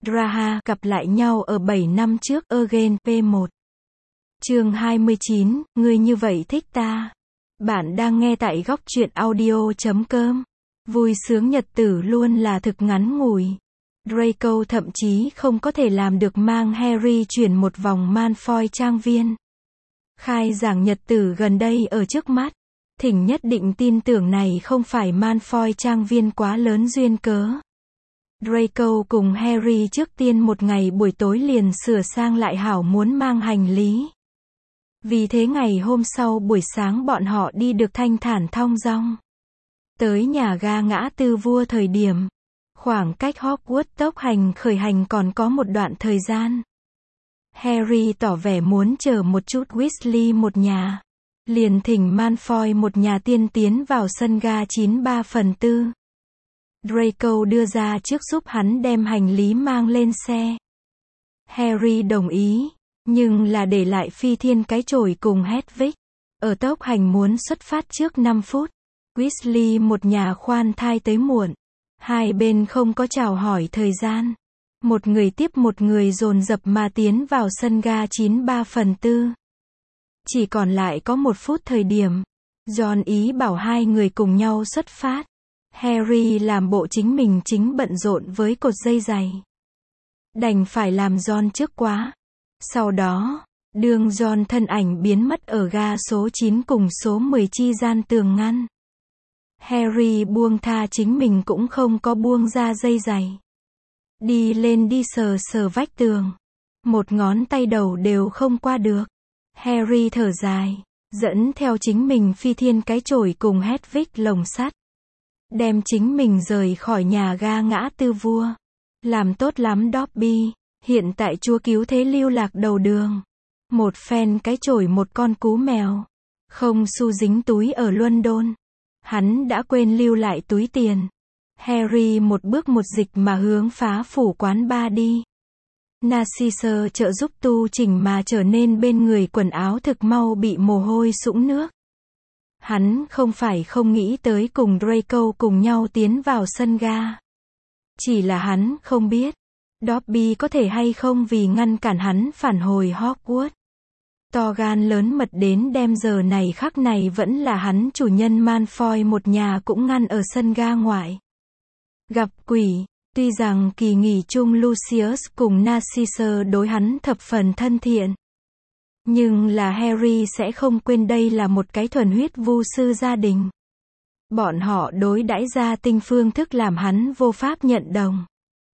Raha gặp lại nhau ở 7 năm trước Again P1. Chương 29, ngươi như vậy thích ta. Bạn đang nghe tại góc truyện audio.com. Vui sướng nhật tử luôn là thực ngắn ngủi. Draco thậm chí không có thể làm được mang Harry chuyển một vòng Malfoy trang viên. Khai giảng nhật tử gần đây ở trước mắt. Thỉnh nhất định tin tưởng này không phải Malfoy trang viên quá lớn duyên cớ. Draco cùng Harry trước tiên một ngày buổi tối liền sửa sang lại hảo muốn mang hành lý. Vì thế ngày hôm sau buổi sáng bọn họ đi được thanh thản thong dong. Tới nhà ga ngã tư vua thời điểm. Khoảng cách Hogwarts tốc hành khởi hành còn có một đoạn thời gian. Harry tỏ vẻ muốn chờ một chút Weasley một nhà. Liền thỉnh Malfoy một nhà tiên tiến vào sân ga 9/3/4. Draco đưa ra trước giúp hắn đem hành lý mang lên xe. Harry đồng ý, nhưng là để lại Phi Thiên cái chổi cùng Hedwig. Ở tốc hành muốn xuất phát trước 5 phút. Weasley một nhà khoan thai tới muộn. Hai bên không có chào hỏi thời gian. Một người tiếp một người dồn dập mà tiến vào sân ga 9/3/4. Chỉ còn lại có 1 phút thời điểm. John ý bảo hai người cùng nhau xuất phát. Harry làm bộ chính mình chính bận rộn với cột dây giày. Đành phải làm John trước quá. Sau đó, đương John thân ảnh biến mất ở ga số 9 cùng số 10 chi gian tường ngăn. Harry buông tha chính mình cũng không có buông ra dây giày. Đi lên đi sờ sờ vách tường. Một ngón tay đầu đều không qua được. Harry thở dài, dẫn theo chính mình Phi Thiên cái chổi cùng Hedwig lồng sắt. Đem chính mình rời khỏi nhà ga ngã tư vua. Làm tốt lắm Dobby, hiện tại chúa cứu thế lưu lạc đầu đường. Một phen cái chổi một con cú mèo. Không xu dính túi ở London. Hắn đã quên lưu lại túi tiền. Harry một bước một dịch mà hướng phá phủ quán bar đi. Narcisse trợ giúp tu chỉnh mà trở nên bên người quần áo thực mau bị mồ hôi sũng nước. Hắn không phải không nghĩ tới cùng Draco cùng nhau tiến vào sân ga. Chỉ là hắn không biết, Dobby có thể hay không vì ngăn cản hắn phản hồi Hogwarts. To gan lớn mật đến đem giờ này khắc này vẫn là hắn chủ nhân Malfoy một nhà cũng ngăn ở sân ga ngoại. Gặp quỷ, tuy rằng kỳ nghỉ chung Lucius cùng Narcisse đối hắn thập phần thân thiện. Nhưng là Harry sẽ không quên đây là một cái thuần huyết vu sư gia đình. Bọn họ đối đãi gia tinh phương thức làm hắn vô pháp nhận đồng.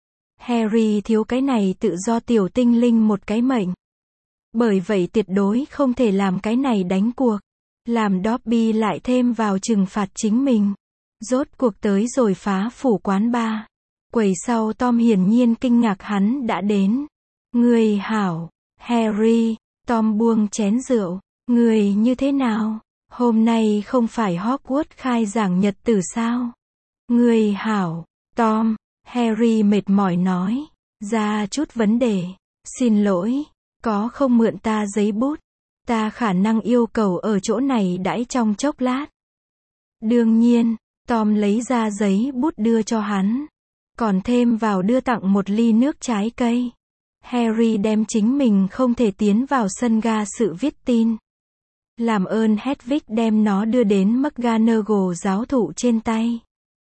Harry thiếu cái này tự do tiểu tinh linh một cái mệnh. Bởi vậy tuyệt đối không thể làm cái này đánh cuộc. Làm Dobby lại thêm vào trừng phạt chính mình. Rốt cuộc tới rồi phá phủ quán bar. Quầy sau Tom hiển nhiên kinh ngạc hắn đã đến. Người hảo, Harry. Tom buông chén rượu. Người như thế nào? Hôm nay không phải Hogwarts khai giảng nhật tử sao? Người hảo, Tom. Harry mệt mỏi nói. Ra chút vấn đề. Xin lỗi. Có không mượn ta giấy bút? Ta khả năng yêu cầu ở chỗ này đãi trong chốc lát. Đương nhiên, Tom lấy ra giấy bút đưa cho hắn. Còn thêm vào đưa tặng một ly nước trái cây. Harry đem chính mình không thể tiến vào sân ga sự viết tin. Làm ơn Hedwig đem nó đưa đến McGonagall giáo thụ trên tay.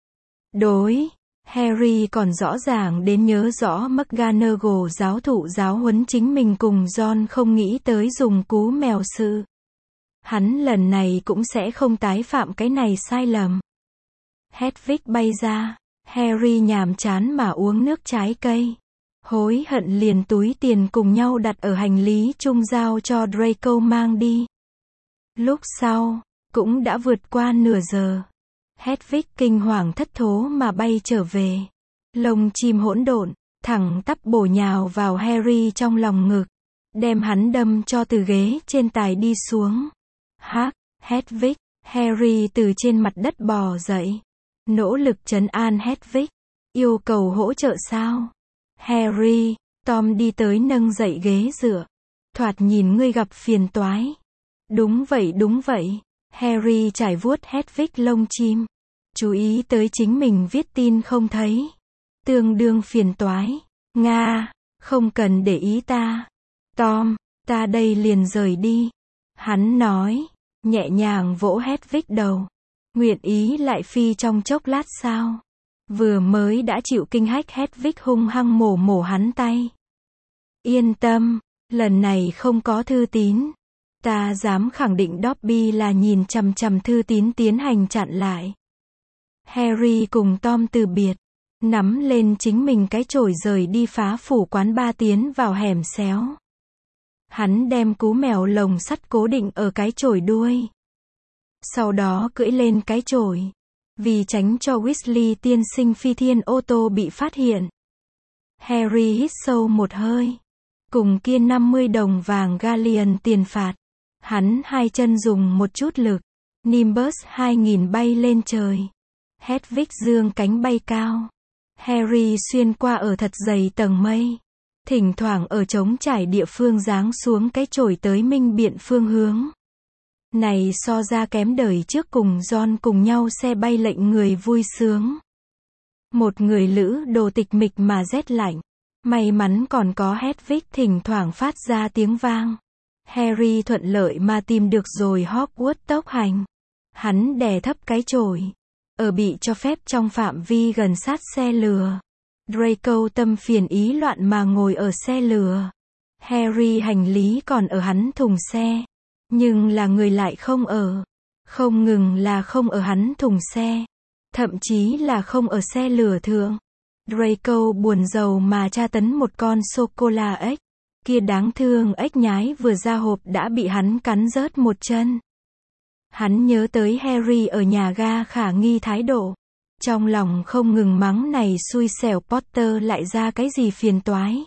Đối, Harry còn rõ ràng đến nhớ rõ McGonagall giáo thụ giáo huấn chính mình cùng John không nghĩ tới dùng cú mèo sự. Hắn lần này cũng sẽ không tái phạm cái này sai lầm. Hedwig bay ra, Harry nhàm chán mà uống nước trái cây. Hối hận liền túi tiền cùng nhau đặt ở hành lý chung giao cho Draco mang đi. Lúc sau, cũng đã vượt qua nửa giờ. Hedwig kinh hoàng thất thố mà bay trở về. Lông chim hỗn độn, thẳng tắp bổ nhào vào Harry trong lòng ngực. Đem hắn đâm cho từ ghế trên tài đi xuống. Hắc, Hedwig, Harry từ trên mặt đất bò dậy. Nỗ lực trấn an Hedwig. Yêu cầu hỗ trợ sao? Harry, Tom đi tới nâng dậy ghế dựa. Thoạt nhìn ngươi gặp phiền toái. Đúng vậy. Harry trải vuốt Hedwig lông chim. Chú ý tới chính mình viết tin không thấy. Tương đương phiền toái. Nga, không cần để ý ta. Tom, ta đây liền rời đi. Hắn nói, nhẹ nhàng vỗ Hedwig đầu. Nguyện ý lại phi trong chốc lát sao? Vừa mới đã chịu kinh hách, Hedwig hung hăng mổ hắn tay. Yên tâm, lần này không có thư tín. Ta dám khẳng định Dobby là nhìn chằm chằm thư tín tiến hành chặn lại. Harry cùng Tom từ biệt, nắm lên chính mình cái chổi rời đi phá phủ quán ba tiến vào hẻm xéo. Hắn đem cú mèo lồng sắt cố định ở cái chổi đuôi. Sau đó cưỡi lên cái chổi. Vì tránh cho Weasley tiên sinh phi thiên ô tô bị phát hiện. Harry hít sâu một hơi. Cùng kia 50 đồng vàng galleon tiền phạt. Hắn hai chân dùng một chút lực. Nimbus 2000 bay lên trời. Hedwig dương cánh bay cao. Harry xuyên qua ở thật dày tầng mây. Thỉnh thoảng ở trống trải địa phương giáng xuống cái chổi tới minh biện phương hướng. Này so ra kém đời trước cùng Ron cùng nhau xe bay lệnh người vui sướng. Một người lữ đồ tịch mịch mà rét lạnh. May mắn còn có Hedwig thỉnh thoảng phát ra tiếng vang. Harry thuận lợi mà tìm được rồi Hogwarts tốc hành. Hắn đè thấp cái chổi. Ở bị cho phép trong phạm vi gần sát xe lừa. Draco tâm phiền ý loạn mà ngồi ở xe lừa. Harry hành lý còn ở hắn thùng xe. Nhưng là người lại không ở. Không ngừng là không ở hắn thùng xe. Thậm chí là không ở xe lửa thượng. Draco buồn rầu mà tra tấn một con sô-cô-la ếch. Kia đáng thương ếch nhái vừa ra hộp đã bị hắn cắn rớt một chân. Hắn nhớ tới Harry ở nhà ga khả nghi thái độ. Trong lòng không ngừng mắng này xui xẻo Potter lại ra cái gì phiền toái.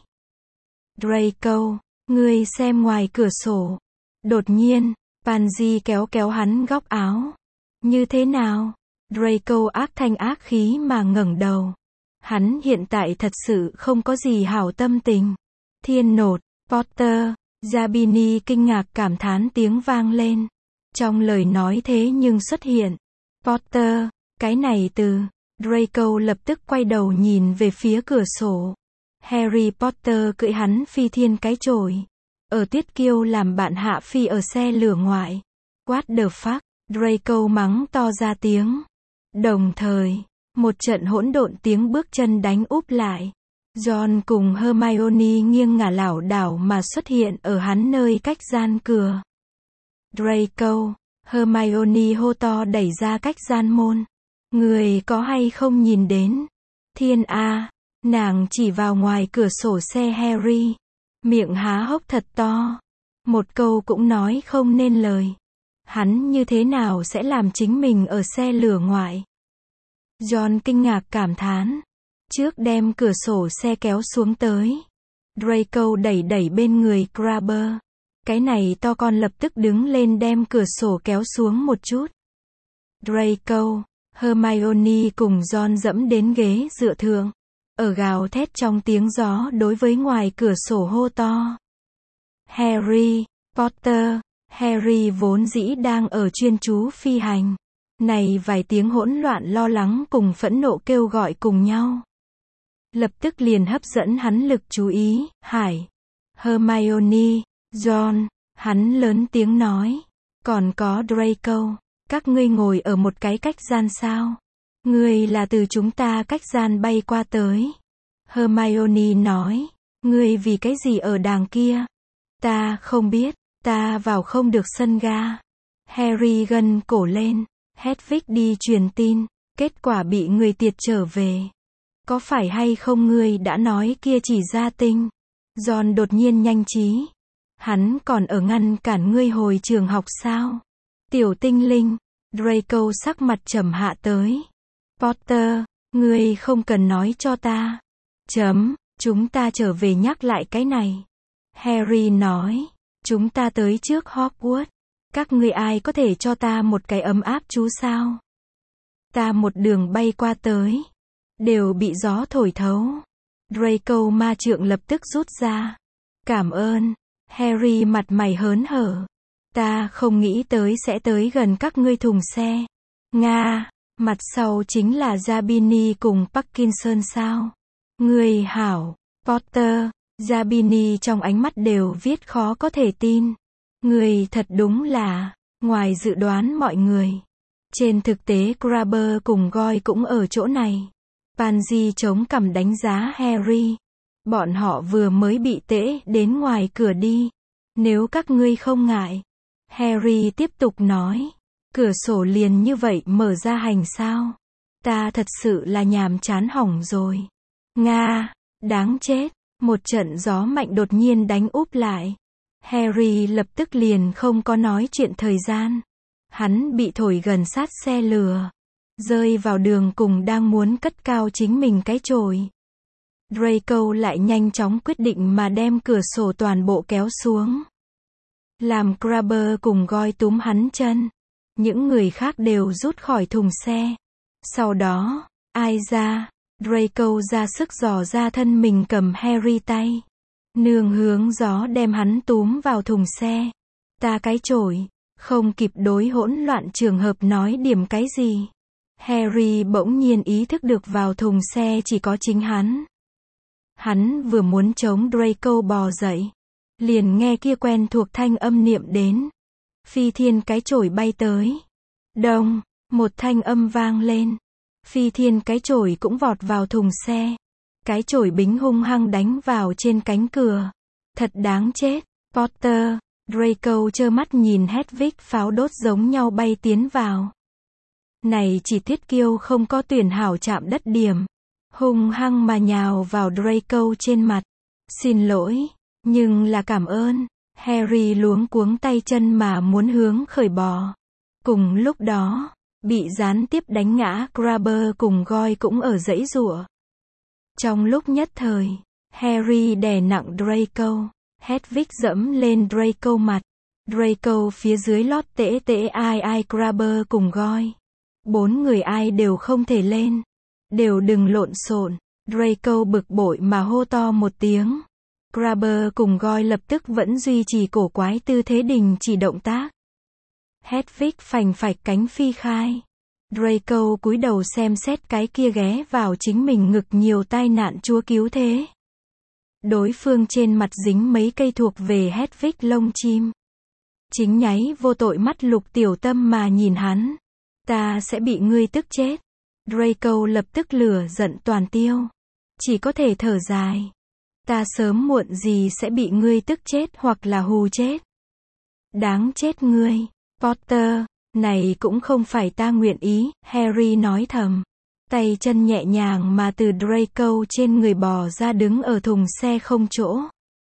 Draco, ngươi xem ngoài cửa sổ. Đột nhiên, Pansy kéo hắn góc áo. Như thế nào? Draco ác thanh ác khí mà ngẩng đầu. Hắn hiện tại thật sự không có gì hảo tâm tình. Thiên nột, Potter, Zabini kinh ngạc cảm thán tiếng vang lên. Trong lời nói thế nhưng xuất hiện. Potter, cái này từ. Draco lập tức quay đầu nhìn về phía cửa sổ. Harry Potter cưỡi hắn phi thiên cái chổi. Ở Tuyết Kiêu làm bạn hạ phi ở xe lửa ngoại. What the fuck, Draco mắng to ra tiếng. Đồng thời, một trận hỗn độn tiếng bước chân đánh úp lại. Ron cùng Hermione nghiêng ngả lảo đảo mà xuất hiện ở hắn nơi cách gian cửa. Draco, Hermione hô to đẩy ra cách gian môn. Người có hay không nhìn đến? Thiên A, nàng chỉ vào ngoài cửa sổ xe Harry. Miệng há hốc thật to. Một câu cũng nói không nên lời. Hắn như thế nào sẽ làm chính mình ở xe lửa ngoại? Ron kinh ngạc cảm thán. Trước đem cửa sổ xe kéo xuống tới. Draco đẩy bên người Crabber. Cái này to con lập tức đứng lên đem cửa sổ kéo xuống một chút. Draco, Hermione cùng Ron dẫm đến ghế dựa thượng. Ở gào thét trong tiếng gió đối với ngoài cửa sổ hô to. Harry, Potter, Harry vốn dĩ đang ở chuyên chú phi hành. Này vài tiếng hỗn loạn lo lắng cùng phẫn nộ kêu gọi cùng nhau. Lập tức liền hấp dẫn hắn lực chú ý. Hải, Hermione, Ron, hắn lớn tiếng nói. Còn có Draco, các ngươi ngồi ở một cái cách gian sao? Ngươi là từ chúng ta cách gian bay qua tới. Hermione nói. Ngươi vì cái gì ở đàng kia? Ta không biết, ta vào không được sân ga. Harry gân cổ lên. Hedwig đi truyền tin, kết quả bị người tiệt trở về. Có phải hay không ngươi đã nói kia chỉ ra tinh? Ron đột nhiên nhanh trí. Hắn còn ở ngăn cản ngươi hồi trường học sao? Tiểu tinh linh. Draco sắc mặt trầm hạ tới. Potter, ngươi không cần nói cho ta. Chúng ta trở về nhắc lại cái này. Harry nói. Chúng ta tới trước Hogwarts. Các ngươi ai có thể cho ta một cái ấm áp chú sao? Ta một đường bay qua tới. Đều bị gió thổi thấu. Draco ma trượng lập tức rút ra. Cảm ơn. Harry mặt mày hớn hở. Ta không nghĩ tới sẽ tới gần các ngươi thùng xe. Nga, mặt sau chính là Zabini cùng Parkinson sao? Ngươi hảo, Potter, Zabini trong ánh mắt đều viết khó có thể tin. Người thật đúng là, ngoài dự đoán mọi người. Trên thực tế Crabber cùng Goyle cũng ở chỗ này. Pansy chống cằm đánh giá Harry. Bọn họ vừa mới bị tễ đến ngoài cửa đi. Nếu các ngươi không ngại. Harry tiếp tục nói. Cửa sổ liền như vậy mở ra hành sao? Ta thật sự là nhàm chán hỏng rồi. Nga, đáng chết. Một trận gió mạnh đột nhiên đánh úp lại. Harry lập tức liền không có nói chuyện thời gian. Hắn bị thổi gần sát xe lửa. Rơi vào đường cùng đang muốn cất cao chính mình cái chổi. Draco lại nhanh chóng quyết định mà đem cửa sổ toàn bộ kéo xuống. Làm Crabber cùng Goyle túm hắn chân. Những người khác đều rút khỏi thùng xe. Sau đó, ai ra? Draco ra sức dò ra thân mình cầm Harry tay. Nương hướng gió đem hắn túm vào thùng xe. Ta cái chổi. Không kịp đối hỗn loạn trường hợp nói điểm cái gì. Harry bỗng nhiên ý thức được vào thùng xe chỉ có chính hắn. Hắn vừa muốn chống Draco bò dậy. Liền nghe kia quen thuộc thanh âm niệm đến. Phi thiên cái chổi bay tới. Đông, một thanh âm vang lên. Phi thiên cái chổi cũng vọt vào thùng xe. Cái chổi bính hung hăng đánh vào trên cánh cửa. Thật đáng chết. Potter, Draco trơ mắt nhìn Hedwig pháo đốt giống nhau bay tiến vào. Này chỉ Thiết Kiêu không có tuyển hảo chạm đất điểm. Hung hăng mà nhào vào Draco trên mặt. Xin lỗi, nhưng là cảm ơn. Harry luống cuống tay chân mà muốn hướng khởi bò. Cùng lúc đó, bị gián tiếp đánh ngã Crabber cùng Goyle cũng ở giãy giụa. Trong lúc nhất thời, Harry đè nặng Draco. Hedwig dẫm lên Draco mặt. Draco phía dưới lót tễ tễ ai Crabber cùng Goyle. 4 người ai đều không thể lên. Đều đừng lộn xộn. Draco bực bội mà hô to một tiếng. Crabber cùng Goyle lập tức vẫn duy trì cổ quái tư thế đình chỉ động tác. Hedwig phành phạch cánh phi khai. Draco cúi đầu xem xét cái kia ghé vào chính mình ngực nhiều tai nạn chúa cứu thế. Đối phương trên mặt dính mấy cây thuộc về Hedwig lông chim. Chính nháy vô tội mắt Lục Tiểu Tâm mà nhìn hắn. Ta sẽ bị ngươi tức chết. Draco lập tức lửa giận toàn tiêu. Chỉ có thể thở dài. Ta sớm muộn gì sẽ bị ngươi tức chết hoặc là hù chết. Đáng chết ngươi, Potter, này cũng không phải ta nguyện ý, Harry nói thầm. Tay chân nhẹ nhàng mà từ Draco trên người bò ra đứng ở thùng xe không chỗ.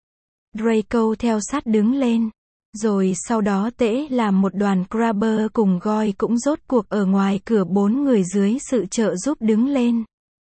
Draco theo sát đứng lên. Rồi sau đó tễ làm một đoàn Crabber cùng Goyle cũng rốt cuộc ở ngoài cửa 4 người dưới sự trợ giúp đứng lên.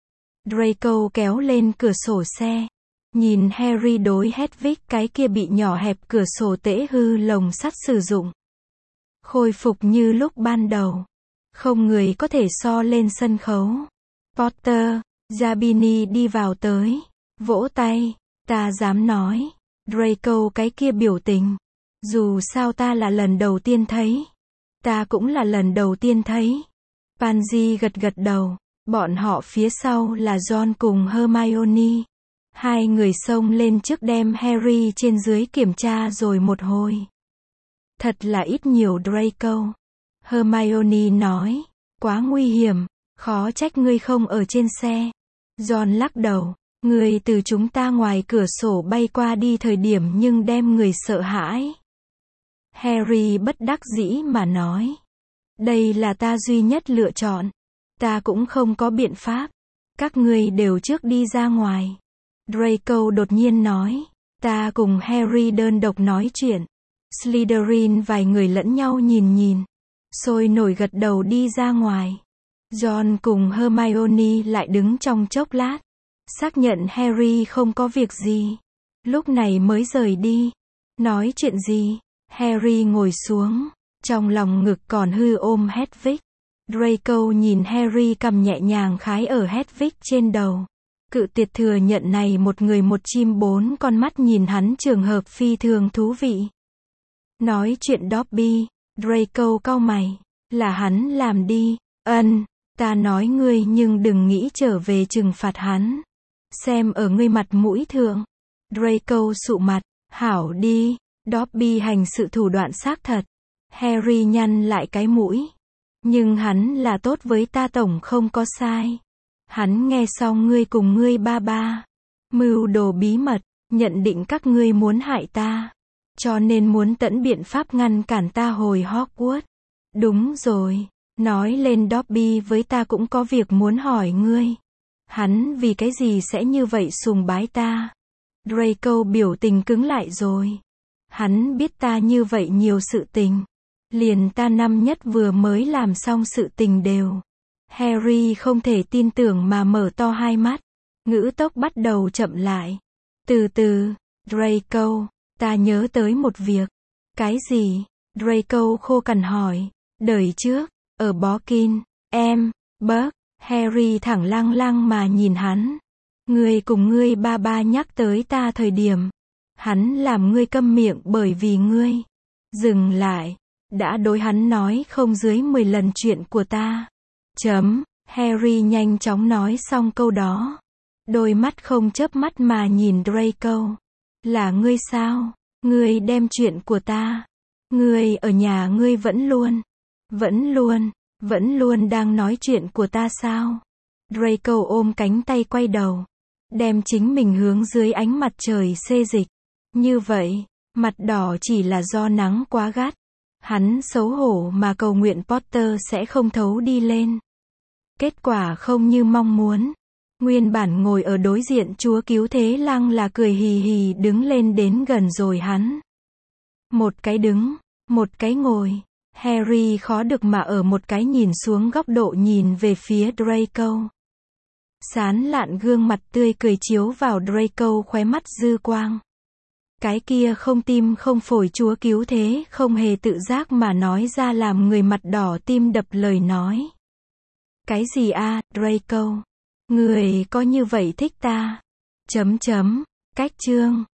Draco kéo lên cửa sổ xe. Nhìn Harry đối Hedwig cái kia bị nhỏ hẹp cửa sổ tễ hư lồng sắt sử dụng. Khôi phục như lúc ban đầu. Không người có thể so lên sân khấu. Potter, Zabini đi vào tới. Vỗ tay. Ta dám nói. Draco cái kia biểu tình. Dù sao ta là lần đầu tiên thấy. Ta cũng là lần đầu tiên thấy. Pansy gật gật đầu. Bọn họ phía sau là Ron cùng Hermione. Hai người xông lên trước đem Harry trên dưới kiểm tra rồi một hồi. Thật là ít nhiều Draco. Hermione nói. Quá nguy hiểm. Khó trách ngươi không ở trên xe. Ron lắc đầu. Ngươi từ chúng ta ngoài cửa sổ bay qua đi thời điểm nhưng đem người sợ hãi. Harry bất đắc dĩ mà nói. Đây là ta duy nhất lựa chọn. Ta cũng không có biện pháp. Các ngươi đều trước đi ra ngoài. Draco đột nhiên nói. Ta cùng Harry đơn độc nói chuyện. Slytherin vài người lẫn nhau nhìn nhìn. Sôi nổi gật đầu đi ra ngoài. Ron cùng Hermione lại đứng trong chốc lát. Xác nhận Harry không có việc gì. Lúc này mới rời đi. Nói chuyện gì? Harry ngồi xuống. Trong lòng ngực còn hư ôm Hedwig. Draco nhìn Harry cầm nhẹ nhàng khái ở Hedwig trên đầu. Cự tuyệt thừa nhận này một người một chim 4 con mắt nhìn hắn trường hợp phi thường thú vị. Nói chuyện Dobby. Draco cau mày. Là hắn làm đi. Ta nói ngươi nhưng đừng nghĩ trở về trừng phạt hắn. Xem ở ngươi mặt mũi thượng. Draco sụ mặt. Hảo đi. Dobby hành sự thủ đoạn xác thật. Harry nhăn lại cái mũi. Nhưng hắn là tốt với ta tổng không có sai. Hắn nghe xong ngươi cùng ngươi ba ba mưu đồ bí mật, nhận định các ngươi muốn hại ta. Cho nên muốn tận biện pháp ngăn cản ta hồi Hogwarts. Đúng rồi. Nói lên Dobby với ta cũng có việc muốn hỏi ngươi. Hắn vì cái gì sẽ như vậy sùng bái ta? Draco biểu tình cứng lại rồi. Hắn biết ta như vậy nhiều sự tình. Liền ta năm nhất vừa mới làm xong sự tình đều. Harry không thể tin tưởng mà mở to hai mắt. Ngữ tốc bắt đầu chậm lại. Từ từ, Draco, ta nhớ tới một việc. Cái gì? Draco khô cằn hỏi. Đời trước, ở Borkin, Burke, Harry thẳng lăng lăng mà nhìn hắn. Ngươi cùng ngươi ba ba nhắc tới ta thời điểm. Hắn làm ngươi câm miệng bởi vì ngươi. Dừng lại. Đã đối hắn nói không dưới 10 lần chuyện của ta. Harry nhanh chóng nói xong câu đó. Đôi mắt không chớp mắt mà nhìn Draco. Là ngươi sao? Ngươi đem chuyện của ta. Ngươi ở nhà ngươi vẫn luôn đang nói chuyện của ta sao? Draco ôm cánh tay quay đầu. Đem chính mình hướng dưới ánh mặt trời xê dịch. Như vậy, mặt đỏ chỉ là do nắng quá gắt. Hắn xấu hổ mà cầu nguyện Potter sẽ không thấu đi lên. Kết quả không như mong muốn. Nguyên bản ngồi ở đối diện chúa cứu thế lăng là cười hì hì đứng lên đến gần rồi hắn. Một cái đứng, một cái ngồi. Harry khó được mà ở một cái nhìn xuống góc độ nhìn về phía Draco. Sán lạn gương mặt tươi cười chiếu vào Draco khóe mắt dư quang. Cái kia không tim không phổi chúa cứu thế không hề tự giác mà nói ra làm người mặt đỏ tim đập lời nói. Cái gì a, Draco? Người có như vậy thích ta? Cách chương.